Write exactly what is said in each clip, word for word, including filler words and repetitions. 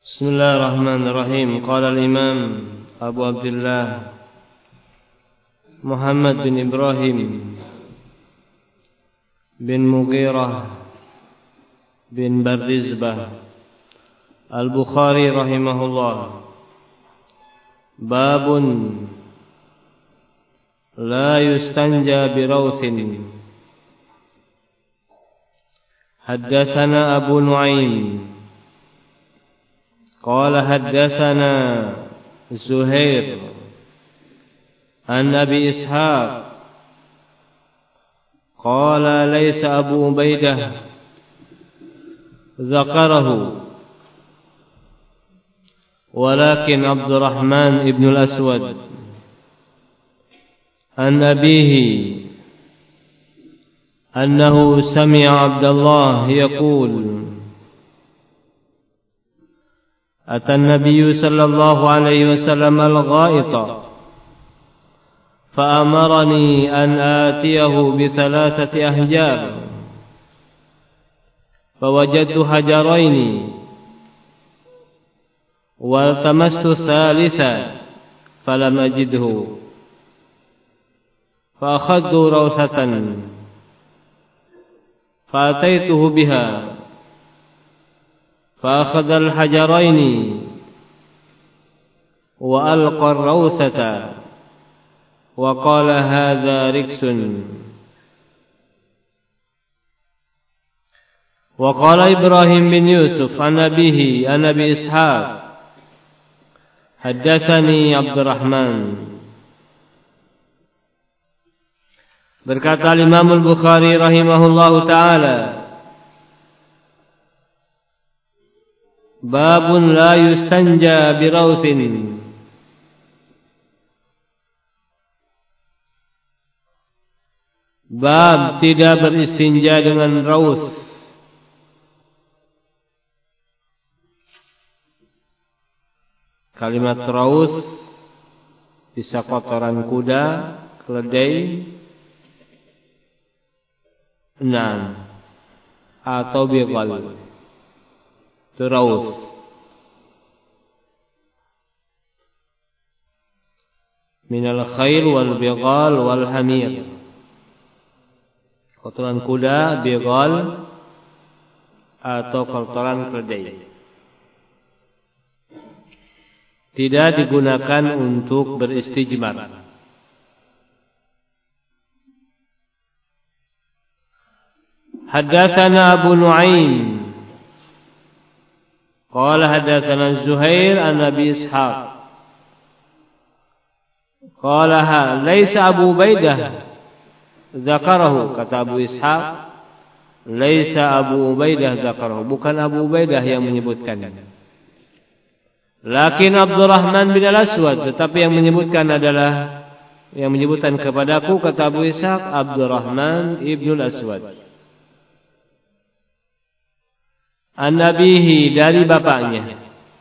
Bismillahirrahmanirrahim. Qala al-Imam Abu Abdullah Muhammad bin Ibrahim bin Mughirah bin Bardizbah Al-Bukhari rahimahullah. Babun la yustanja birawthin. Haddatsana Abu Nu'aim قال حدثنا زهير عن أبي إسحاق قال ليس أبو عبيدة ذكره ولكن عبد الرحمن ابن الأسود عن أبيه أنه سمع عبد الله يقول أتى النبي صلى الله عليه وسلم الغائط فأمرني أن آتيه بثلاثة أحجار فوجدت حجرين والتمست الثالثة فلم أجده فأخذت روثة فأتيته بها فأخذ الحجرين وألقى الروثة وقال هذا ركس. وقال إبراهيم بن يوسف عن أبيه عن أبي إسحاق حدثني عبد الرحمن. Berkata Imam Al-Bukhari rahimahullahu ta'ala, Babun la yustanja birawthin. Bab tidak beristinja dengan rawth. Kalimat rawth bisa kotoran kuda, keledai, enam, atau biqal. Rawth. Minal khail wal bighal wal hamir. Kotoran kuda, bighal, atau kotoran keledai. Tidak digunakan untuk beristijmar. Haddatsana Abu Nu'aim Qala haddatsana Zuhair an Abi Ishaq Qala ha laisa Abu Ubaidah dzakarahu, kata Abu Ishaq laisa Abu Ubaidah dzakarahu, bukan Abu Ubaidah yang menyebutkan. Lakin Abdurrahman bin Al-Aswad, tetapi yang menyebutkan adalah yang menyebutkan kepadaku, kata Abu Ishaq, Abdurrahman ibn Al-Aswad. An-Nabihi, dari bapaknya.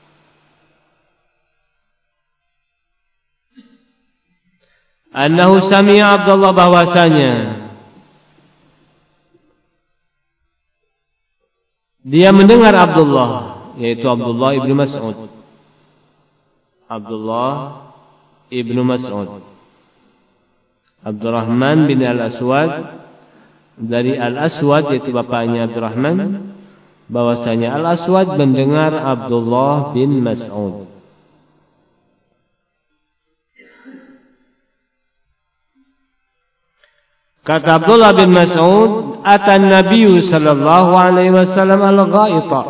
Annahu sami'a Abdullah, bahwasanya dia mendengar Abdullah, yaitu Abdullah ibnu Mas'ud. Abdullah ibnu Mas'ud. Abdurrahman bin Al-Aswad, dari Al-Aswad, yaitu bapaknya Abdurrahman, bahwasanya Al-Aswad mendengar Abdullah bin Mas'ud. Kata Abdullah bin Mas'ud, atan Nabi sallallahu alaihi wasallam al-ghaita.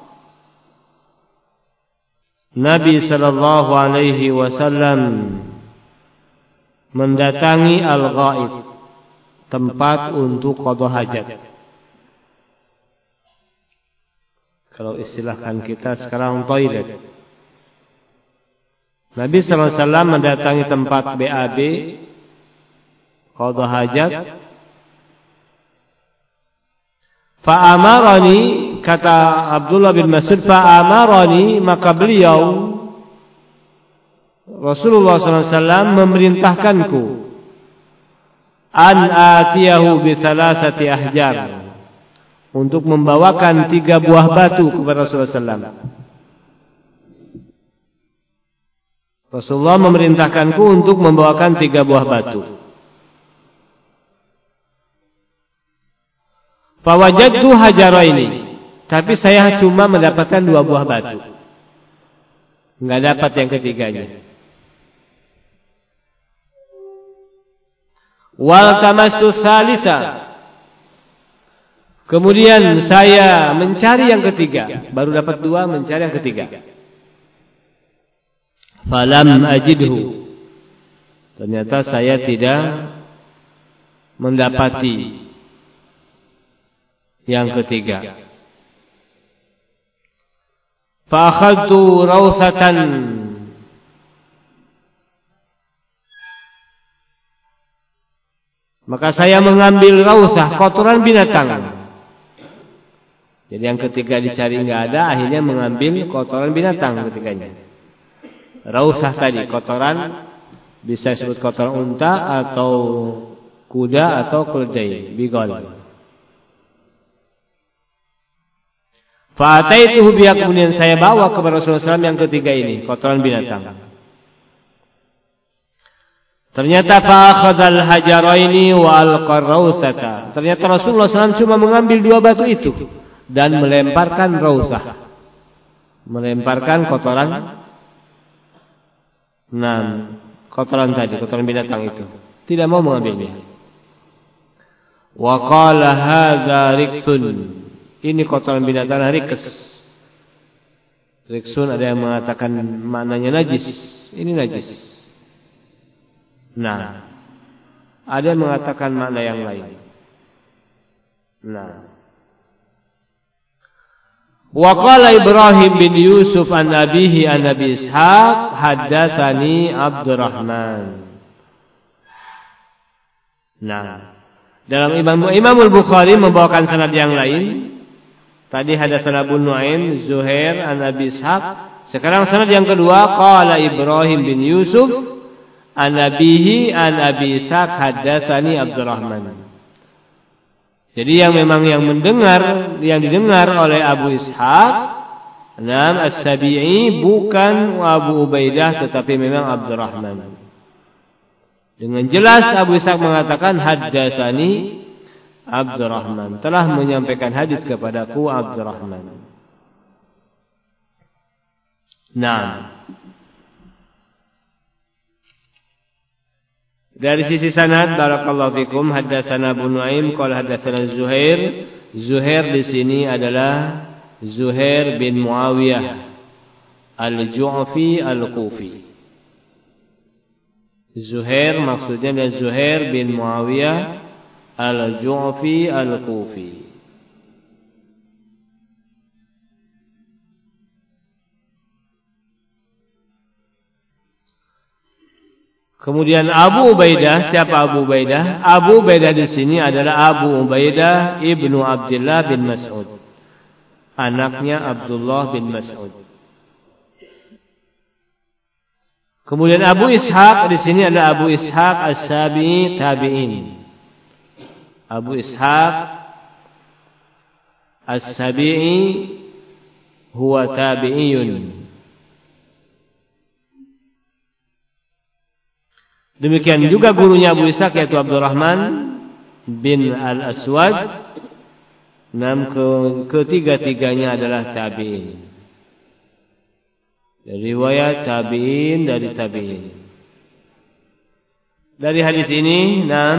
Nabi sallallahu alaihi wasallam mendatangi al-ghait, tempat untuk qada hajat. Kalau istilahkan kita sekarang toilet. Nabi sallallahu alaihi wasallam mendatangi tempat B A B, qada hajat. Fa'amarani, kata Abdullah bin Mas'ud, fa'amarani, maka beliau Rasulullah sallallahu alaihi wasallam memerintahkanku an atiyahu bi thalathati ahjar, untuk membawakan tiga buah batu kepada Rasulullah sallallahu alaihi wasallam. Rasulullah memerintahkanku untuk membawakan tiga buah batu. Fawajadtu hajaraini, tapi saya cuma mendapatkan dua buah batu. Enggak dapat yang ketiganya. Wal tamastu tsalisa. Kemudian saya mencari yang ketiga, baru dapat dua, mencari yang ketiga. Falam ajidhu. Ternyata saya tidak mendapati yang ketiga. Fa akhadtu rawsatan. Maka saya mengambil rausah, kotoran binatang. Jadi yang ketiga dicari enggak ada, akhirnya mengambil kotoran binatang ketiganya. Rausah tadi, kotoran bisa disebut kotoran unta atau kuda atau keledai, bigol. Fa'ataituhu biha, kemudian saya bawa kepada Rasulullah shallallahu alaihi wasallam yang ketiga ini, kotoran binatang. Ternyata fa'akhadhal hajaraini wa alqarrausata. Ternyata Rasulullah shallallahu alaihi wasallam cuma mengambil dua batu itu dan melemparkan rausah, melemparkan kotoran, nah kotoran tadi, kotoran binatang itu, tidak mau mengambilnya. Wa qala hadza riksun, ini kotoran binatang riks. Riksun ada yang mengatakan maknanya najis, ini najis. Nah, ada yang mengatakan makna yang lain. Nah, wa qala Ibrahim bin Yusuf an abihi an Abi Ishaq haddatsani Abdurrahman. Nah, dalam Imam Imam Al-Bukhari membawakan sanad yang lain. Tadi hadatsana Abu Nuaim Zuhair an Abi Ishaq. Sekarang sanad yang kedua, qala Ibrahim bin Yusuf an abihi an Abi Ishaq haddatsani Abdurrahman. Jadi yang memang yang mendengar, yang didengar oleh Abu Ishaq, nam As-Sabi'i, bukan Abu Ubaidah tetapi memang Abdurrahman. Dengan jelas Abu Ishaq mengatakan haddatsani Abdurrahman, telah menyampaikan hadis kepadaku Abdurrahman. Nah, dari sisi sanad, barakallahu fikum, haddatsana Abu Nuaim qala haddatsana Zuhair. Zuhair di sini adalah Zuhair bin Muawiyah Al-Ju'fi Al-Kufi. Zuhair maksudnya adalah Zuhair bin Muawiyah Al-Ju'fi Al-Kufi. Kemudian Abu Ubaidah, siapa Abu Ubaidah? Abu Ubaidah di sini adalah Abu Ubaidah ibnu Abdullah bin Mas'ud, anaknya Abdullah bin Mas'ud. Kemudian Abu Ishaq di sini adalah Abu Ishaq As-Sabi'i tabi'in. Abu Ishaq As-Sabi'i huwa tabi'iyun. Demikian juga gurunya Abu Ishaq yaitu Abdurrahman bin Al-Aswad. Nam ketiga-tiganya adalah tabi'in. Dari riwayat tabi'in dari tabi'in. Dari hadis ini, nam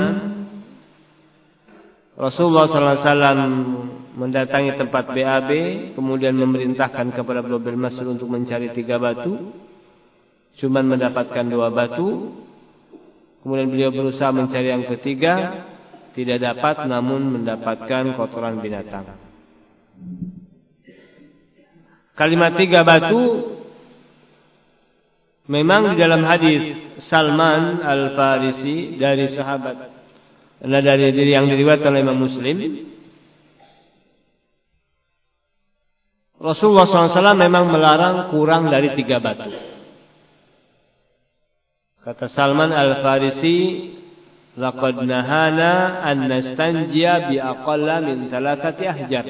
Rasulullah sallallahu alaihi wasallam mendatangi tempat B A B, kemudian memerintahkan kepada Abdullah bin Mas'ud untuk mencari tiga batu, cuman mendapatkan dua batu. Kemudian beliau berusaha mencari yang ketiga, tidak dapat, namun mendapatkan kotoran binatang. Kalimat tiga batu memang di dalam hadis Salman Al-Farisi dari sahabat, adalah dari diri yang diriwayatkan oleh Imam Muslim. Rasulullah sallallahu alaihi wasallam memang melarang kurang dari tiga batu. Kata Salman Al-Farisi, laqad nahana an nastanjiya bi aqalla min thalathati ahjar.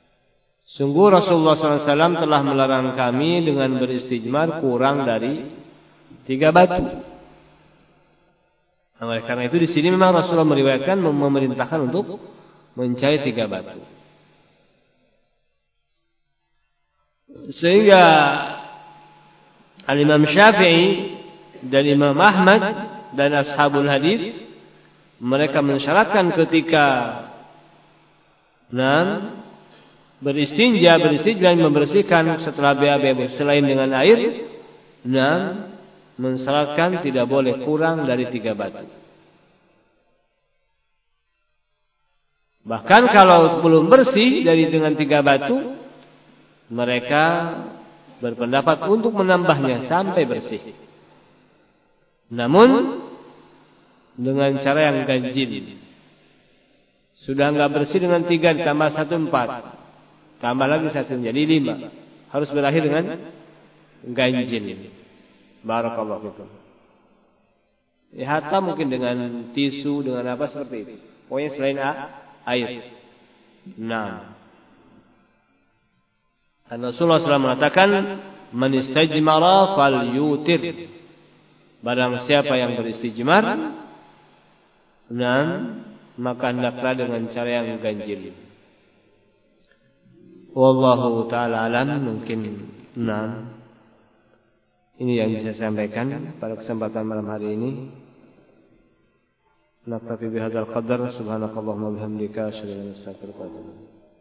Sungguh Rasulullah sallallahu alaihi wasallam telah melarang kami dengan beristijmar kurang dari tiga batu. Nah, karena itu di sini memang Rasulullah meriwayatkan memerintahkan untuk mencari tiga batu. Sehingga Al-Imam Syafi'i dan Imam Ahmad dan ashabul hadis mereka mensyaratkan ketika nah, beristinja, beristinja dan membersihkan setelah B A B selain dengan air, nah, mensyaratkan tidak boleh kurang dari tiga batu. Bahkan kalau belum bersih dari dengan tiga batu, mereka berpendapat untuk menambahnya sampai bersih. Namun dengan cara yang ganjil. Sudah enggak bersih dengan tiga ditambah satu empat, tambah lagi satu jadi lima. Harus berakhir dengan ganjil. Barakallahu fikum. Ya, hatta mungkin dengan tisu, dengan apa seperti itu. Pokoknya selain air. Nah. Rasulullah shallallahu alaihi wasallam mengatakan, "Man istajmara falyutir." Barang siapa yang beristijmar, dan maka hendaklah dengan cara yang ganjil. Wallahu taala alam. Mungkin enam. Ini yang bisa saya sampaikan pada kesempatan malam hari ini. Naktafi bihadzal qadar. Subhanakallahumma bihamdika asyhadu an la ilaha illa anta astaghfiruka wa atubu ilaik.